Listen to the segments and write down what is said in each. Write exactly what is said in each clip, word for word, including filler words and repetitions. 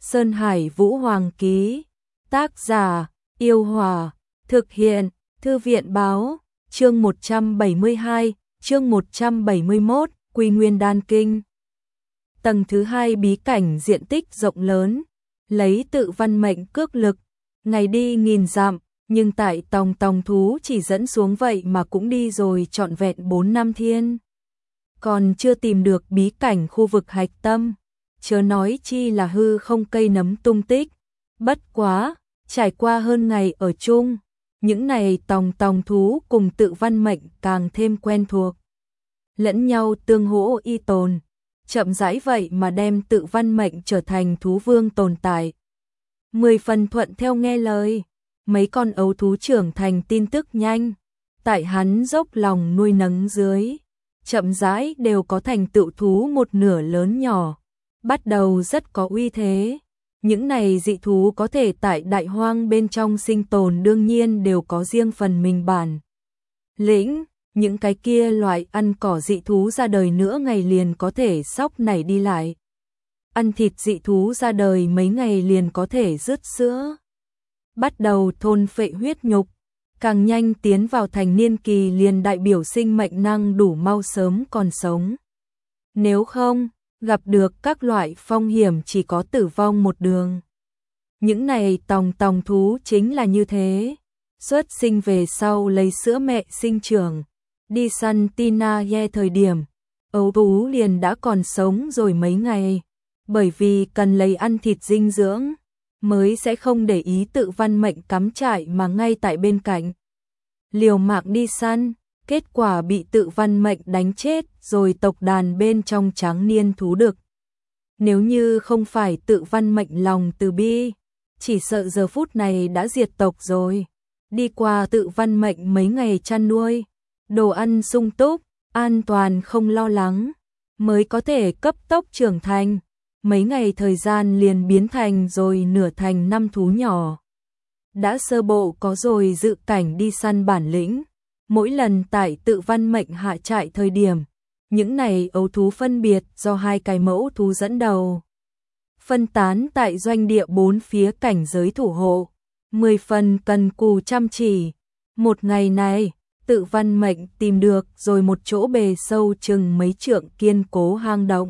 Sơn Hải Vũ Hoàng ký. Tác giả: Yêu Hòa. Thực hiện: Thư viện báo. Chương một trăm bảy mươi hai, chương một trăm bảy mươi mốt, Quy Nguyên Đan Kinh. Tầng thứ hai bí cảnh diện tích rộng lớn, lấy tự văn mệnh cước lực, ngày đi nghìn dặm, nhưng tại tòng tòng thú chỉ dẫn xuống vậy mà cũng đi rồi trọn vẹn bốn năm thiên. Còn chưa tìm được bí cảnh khu vực hạch tâm, chớ nói chi là hư không cây nấm tung tích. Bất quá, trải qua hơn ngày ở chung, những này tòng tòng thú cùng tự văn mệnh càng thêm quen thuộc. Lẫn nhau tương hỗ y tồn, chậm rãi vậy mà đem tự văn mệnh trở thành thú vương tồn tại. Mười phần thuận theo nghe lời, mấy con ấu thú trưởng thành tin tức nhanh, tại hắn dốc lòng nuôi nấng dưới, chậm rãi đều có thành tựu thú một nửa lớn nhỏ, bắt đầu rất có uy thế. Những này dị thú có thể tại đại hoang bên trong sinh tồn đương nhiên đều có riêng phần mình bản lĩnh, những cái kia loại ăn cỏ dị thú ra đời nữa ngày liền có thể sóc nảy đi lại. Ăn thịt dị thú ra đời mấy ngày liền có thể rứt sữa. Bắt đầu thôn phệ huyết nhục, càng nhanh tiến vào thành niên kỳ liền đại biểu sinh mệnh năng đủ mau sớm còn sống. Nếu không, gặp được các loại phong hiểm chỉ có tử vong một đường. Những này tòng tòng thú chính là như thế. Xuất sinh về sau lấy sữa mẹ sinh trưởng, đi săn Tina Ye thời điểm, ấu thú liền đã còn sống rồi mấy ngày. Bởi vì cần lấy ăn thịt dinh dưỡng, mới sẽ không để ý tự văn mệnh cắm trại mà ngay tại bên cạnh. Liều mạng đi săn, kết quả bị tự văn mệnh đánh chết rồi tộc đàn bên trong tráng niên thú đực. Nếu như không phải tự văn mệnh lòng từ bi, chỉ sợ giờ phút này đã diệt tộc rồi. Đi qua tự văn mệnh mấy ngày chăn nuôi, đồ ăn sung túc, an toàn không lo lắng, mới có thể cấp tốc trưởng thành. Mấy ngày thời gian liền biến thành rồi nửa thành năm thú nhỏ. Đã sơ bộ có rồi dự cảnh đi săn bản lĩnh. Mỗi lần tại tự văn mệnh hạ trại thời điểm, những này ấu thú phân biệt do hai cái mẫu thú dẫn đầu. Phân tán tại doanh địa bốn phía cảnh giới thủ hộ, mười phần cần cù chăm chỉ. Một ngày này, tự văn mệnh tìm được rồi một chỗ bề sâu chừng mấy trượng kiên cố hang động.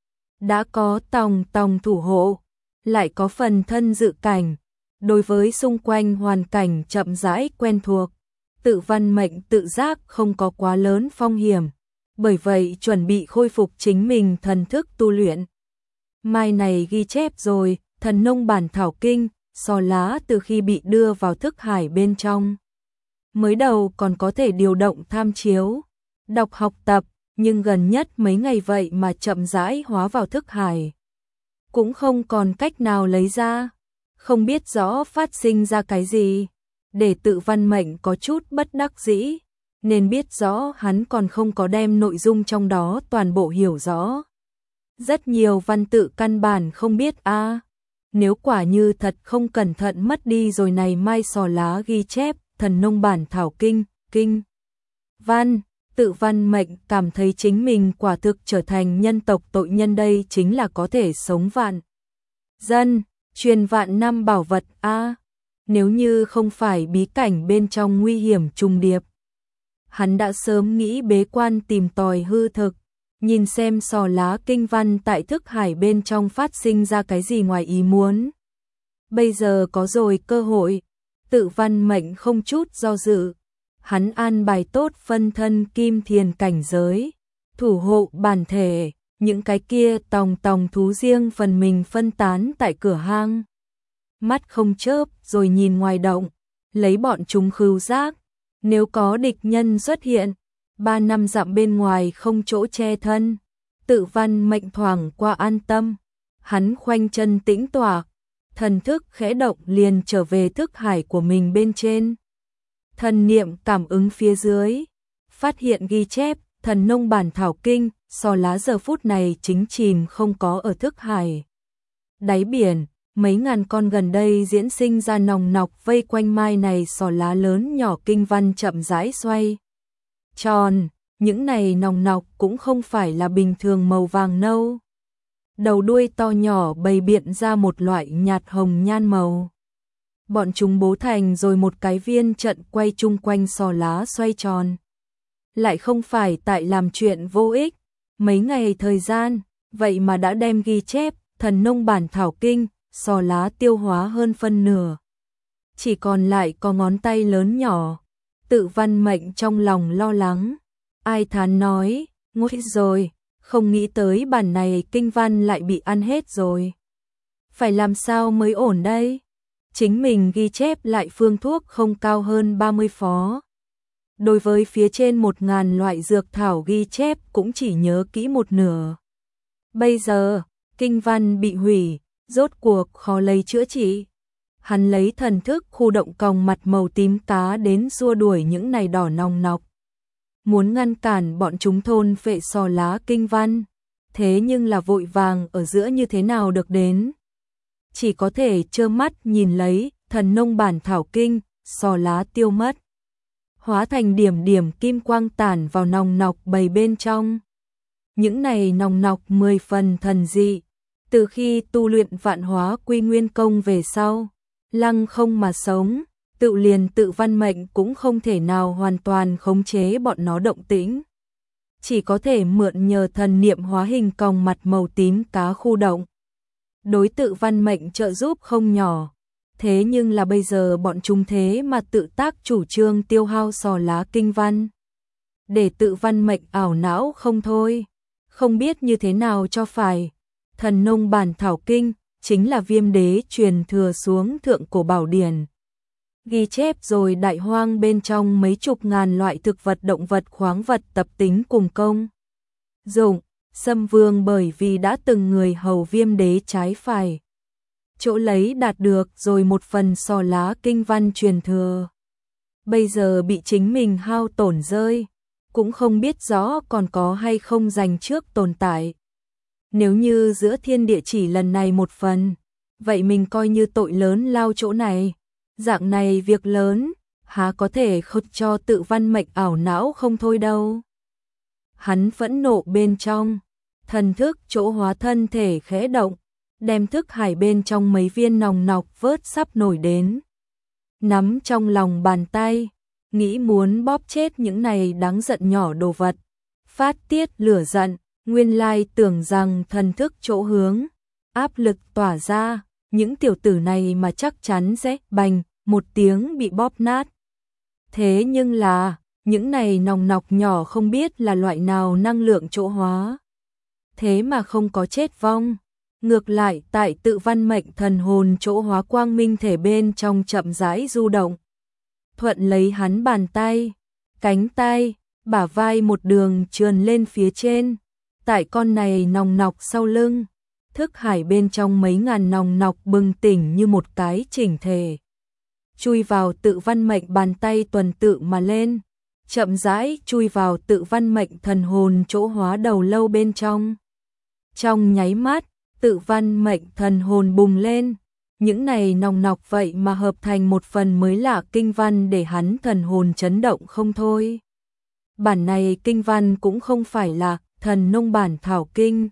Đã có tòng tòng thủ hộ, lại có phần thân dự cảnh, đối với xung quanh hoàn cảnh chậm rãi quen thuộc. Tự văn mệnh tự giác không có quá lớn phong hiểm, bởi vậy chuẩn bị khôi phục chính mình thần thức tu luyện. Mai này ghi chép rồi, thần nông bản thảo kinh, sò lá từ khi bị đưa vào thức hải bên trong. Mới đầu còn có thể điều động tham chiếu, đọc học tập, nhưng gần nhất mấy ngày vậy mà chậm rãi hóa vào thức hải. Cũng không còn cách nào lấy ra, không biết rõ phát sinh ra cái gì. Để tự văn mệnh có chút bất đắc dĩ, nên biết rõ hắn còn không có đem nội dung trong đó toàn bộ hiểu rõ. Rất nhiều văn tự căn bản không biết a à. Nếu quả như thật không cẩn thận mất đi rồi này mai sò lá ghi chép, thần nông bản thảo kinh, kinh. Văn, tự văn mệnh cảm thấy chính mình quả thực trở thành nhân tộc tội nhân, đây chính là có thể sống vạn dân, truyền vạn năm bảo vật a à. Nếu như không phải bí cảnh bên trong nguy hiểm trùng điệp, hắn đã sớm nghĩ bế quan tìm tòi hư thực, nhìn xem sò lá kinh văn tại thức hải bên trong phát sinh ra cái gì ngoài ý muốn. Bây giờ có rồi cơ hội, tự văn mệnh không chút do dự, hắn an bài tốt phân thân kim thiền cảnh giới, thủ hộ bản thể, những cái kia tòng tòng thú riêng phần mình phân tán tại cửa hang. Mắt không chớp rồi nhìn ngoài động, lấy bọn chúng khứu giác, nếu có địch nhân xuất hiện, ba năm dặm bên ngoài không chỗ che thân. Tự văn mệnh thoảng qua an tâm, hắn khoanh chân tĩnh tọa, thần thức khẽ động liền trở về thức hải của mình bên trên. Thần niệm cảm ứng phía dưới, phát hiện ghi chép, thần nông bản thảo kinh, sò lá giờ phút này chính chìm không có ở thức hải. Đáy biển, mấy ngàn con gần đây diễn sinh ra nòng nọc vây quanh mai này sò lá lớn nhỏ kinh văn chậm rãi xoay tròn, những này nòng nọc cũng không phải là bình thường màu vàng nâu, đầu đuôi to nhỏ bày biện ra một loại nhạt hồng nhan màu. Bọn chúng bố thành rồi một cái viên trận quay chung quanh sò lá xoay tròn. Lại không phải tại làm chuyện vô ích, mấy ngày thời gian, vậy mà đã đem ghi chép, thần nông bản thảo kinh, sò lá tiêu hóa hơn phân nửa. Chỉ còn lại có ngón tay lớn nhỏ. Tự Văn Mệnh trong lòng lo lắng, ai thán nói, ngôi rồi, không nghĩ tới bản này kinh văn lại bị ăn hết rồi. Phải làm sao mới ổn đây? Chính mình ghi chép lại phương thuốc không cao hơn ba mươi phó. Đối với phía trên một ngàn loại dược thảo ghi chép cũng chỉ nhớ kỹ một nửa. Bây giờ, kinh văn bị hủy, rốt cuộc khó lấy chữa trị. Hắn lấy thần thức khu động còng mặt màu tím cá đến xua đuổi những này đỏ nòng nọc. Muốn ngăn cản bọn chúng thôn phệ sò lá kinh văn, thế nhưng là vội vàng ở giữa như thế nào được đến. Chỉ có thể trơ mắt nhìn lấy, thần nông bản thảo kinh, sò lá tiêu mất. Hóa thành điểm điểm kim quang tản vào nòng nọc bầy bên trong. Những này nòng nọc mười phần thần dị, từ khi tu luyện vạn hóa quy nguyên công về sau, lăng không mà sống, tự liền tự Văn Mệnh cũng không thể nào hoàn toàn khống chế bọn nó động tĩnh. Chỉ có thể mượn nhờ thần niệm hóa hình còng mặt màu tím cá khu động. Đối tự Văn Mệnh trợ giúp không nhỏ, thế nhưng là bây giờ bọn chúng thế mà tự tác chủ trương tiêu hao sò lá kinh văn. Để tự Văn Mệnh ảo não không thôi, không biết như thế nào cho phải. Thần nông bản thảo kinh chính là Viêm Đế truyền thừa xuống thượng cổ bảo điển. Ghi chép rồi đại hoang bên trong mấy chục ngàn loại thực vật động vật khoáng vật tập tính cùng công dụng. Sâm Vương bởi vì đã từng người hầu Viêm Đế trái phải, chỗ lấy đạt được rồi một phần sò lá kinh văn truyền thừa. Bây giờ bị chính mình hao tổn rơi, cũng không biết rõ còn có hay không dành trước tồn tại. Nếu như giữa thiên địa chỉ lần này một phần, vậy mình coi như tội lớn lao chỗ này. Dạng này việc lớn, há có thể khất cho tự Văn Mệnh ảo não không thôi đâu. Hắn phẫn nộ bên trong, thần thức chỗ hóa thân thể khẽ động, đem thức hải bên trong mấy viên nòng nọc vớt sắp nổi đến. Nắm trong lòng bàn tay, nghĩ muốn bóp chết những này đáng giận nhỏ đồ vật. Phát tiết lửa giận, nguyên lai tưởng rằng thần thức chỗ hướng, áp lực tỏa ra, những tiểu tử này mà chắc chắn sẽ bành một tiếng bị bóp nát. Thế nhưng là, những này nòng nọc nhỏ không biết là loại nào năng lượng chỗ hóa. Thế mà không có chết vong. Ngược lại tại tự Văn Mệnh thần hồn chỗ hóa quang minh thể bên trong chậm rãi du động. Thuận lấy hắn bàn tay, cánh tay, bả vai một đường trườn lên phía trên. Tại con này nòng nọc sau lưng, thức hải bên trong mấy ngàn nòng nọc bừng tỉnh như một cái chỉnh thể. Chui vào tự Văn Mệnh bàn tay tuần tự mà lên, chậm rãi chui vào tự Văn Mệnh thần hồn chỗ hóa đầu lâu bên trong. Trong nháy mắt, tự Văn Mệnh thần hồn bùng lên, những này nòng nọc vậy mà hợp thành một phần mới lạ kinh văn để hắn thần hồn chấn động không thôi. Bản này kinh văn cũng không phải là thần nông bản thảo kinh.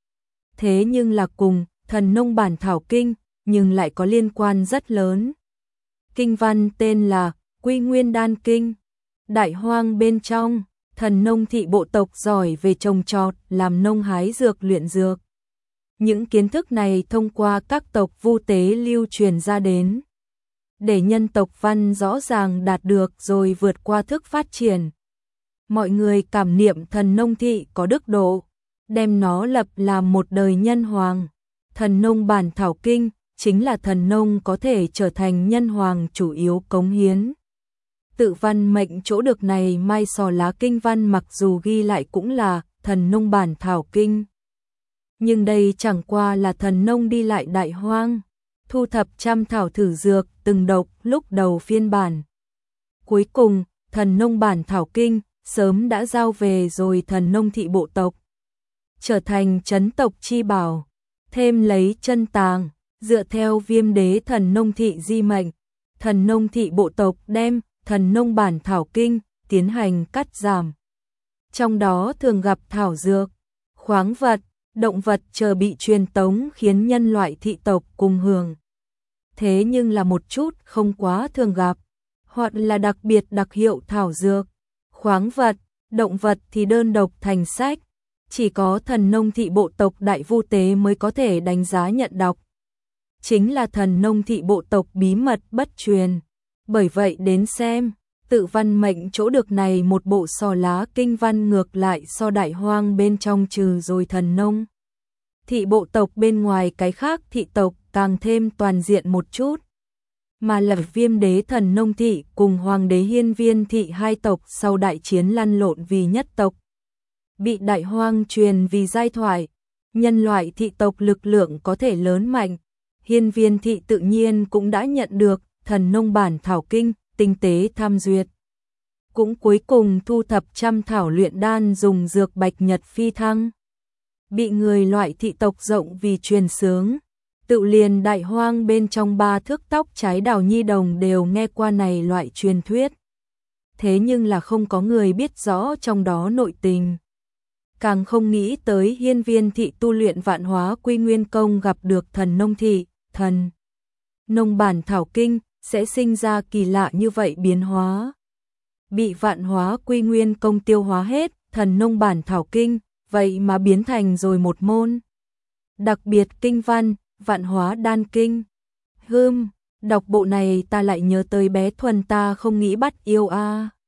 Thế nhưng là cùng thần nông bản thảo kinh, nhưng lại có liên quan rất lớn. Kinh văn tên là Quy Nguyên Đan Kinh. Đại hoang bên trong, thần nông thị bộ tộc giỏi về trồng trọt, làm nông hái dược luyện dược. Những kiến thức này thông qua các tộc vu tế lưu truyền ra đến, để nhân tộc văn rõ ràng đạt được rồi vượt qua thức phát triển. Mọi người cảm niệm thần nông thị có đức độ, đem nó lập làm một đời nhân hoàng. Thần nông bản thảo kinh chính là thần nông có thể trở thành nhân hoàng chủ yếu cống hiến. Tự Văn Mệnh chỗ được này mai sò lá kinh văn mặc dù ghi lại cũng là thần nông bản thảo kinh. Nhưng đây chẳng qua là thần nông đi lại đại hoang, thu thập trăm thảo thử dược từng độc lúc đầu phiên bản. Cuối cùng, thần nông bản thảo kinh sớm đã giao về rồi thần nông thị bộ tộc, trở thành trấn tộc chi bảo, thêm lấy chân tàng, dựa theo Viêm Đế thần nông thị di mệnh, thần nông thị bộ tộc đem thần nông bản thảo kinh tiến hành cắt giảm. Trong đó thường gặp thảo dược, khoáng vật, động vật chờ bị truyền tống khiến nhân loại thị tộc cùng hưởng. Thế nhưng là một chút không quá thường gặp, hoặc là đặc biệt đặc hiệu thảo dược, khoáng vật, động vật thì đơn độc thành sách, chỉ có thần nông thị bộ tộc Đại Vu Tế mới có thể đánh giá nhận đọc. Chính là thần nông thị bộ tộc bí mật bất truyền. Bởi vậy đến xem, tự văn mệnh chỗ được này một bộ sò lá kinh văn ngược lại so Đại Hoang bên trong trừ rồi thần nông thị bộ tộc bên ngoài cái khác thị tộc càng thêm toàn diện một chút. Mà là Viêm đế thần nông thị cùng Hoàng đế Hiên Viên thị hai tộc sau đại chiến lăn lộn vì nhất tộc. Bị Đại Hoang truyền vì giai thoại, nhân loại thị tộc lực lượng có thể lớn mạnh. Hiên Viên thị tự nhiên cũng đã nhận được thần nông bản thảo kinh, tinh tế tham duyệt. Cũng cuối cùng thu thập trăm thảo luyện đan dùng dược bạch nhật phi thăng. Bị người loại thị tộc rộng vì truyền sướng. Tự liền Đại Hoang bên trong ba thước tóc trái đào nhi đồng đều nghe qua này loại truyền thuyết. Thế nhưng là không có người biết rõ trong đó nội tình. Càng không nghĩ tới Hiên Viên thị tu luyện vạn hóa quy nguyên công gặp được thần nông thị, thần nông bản thảo kinh sẽ sinh ra kỳ lạ như vậy biến hóa. Bị vạn hóa quy nguyên công tiêu hóa hết, thần nông bản thảo kinh, vậy mà biến thành rồi một môn. Đặc biệt kinh văn, vạn hóa đan kinh. Hưm, đọc bộ này ta lại nhớ tới bé Thuần ta không nghĩ bắt yêu a. À.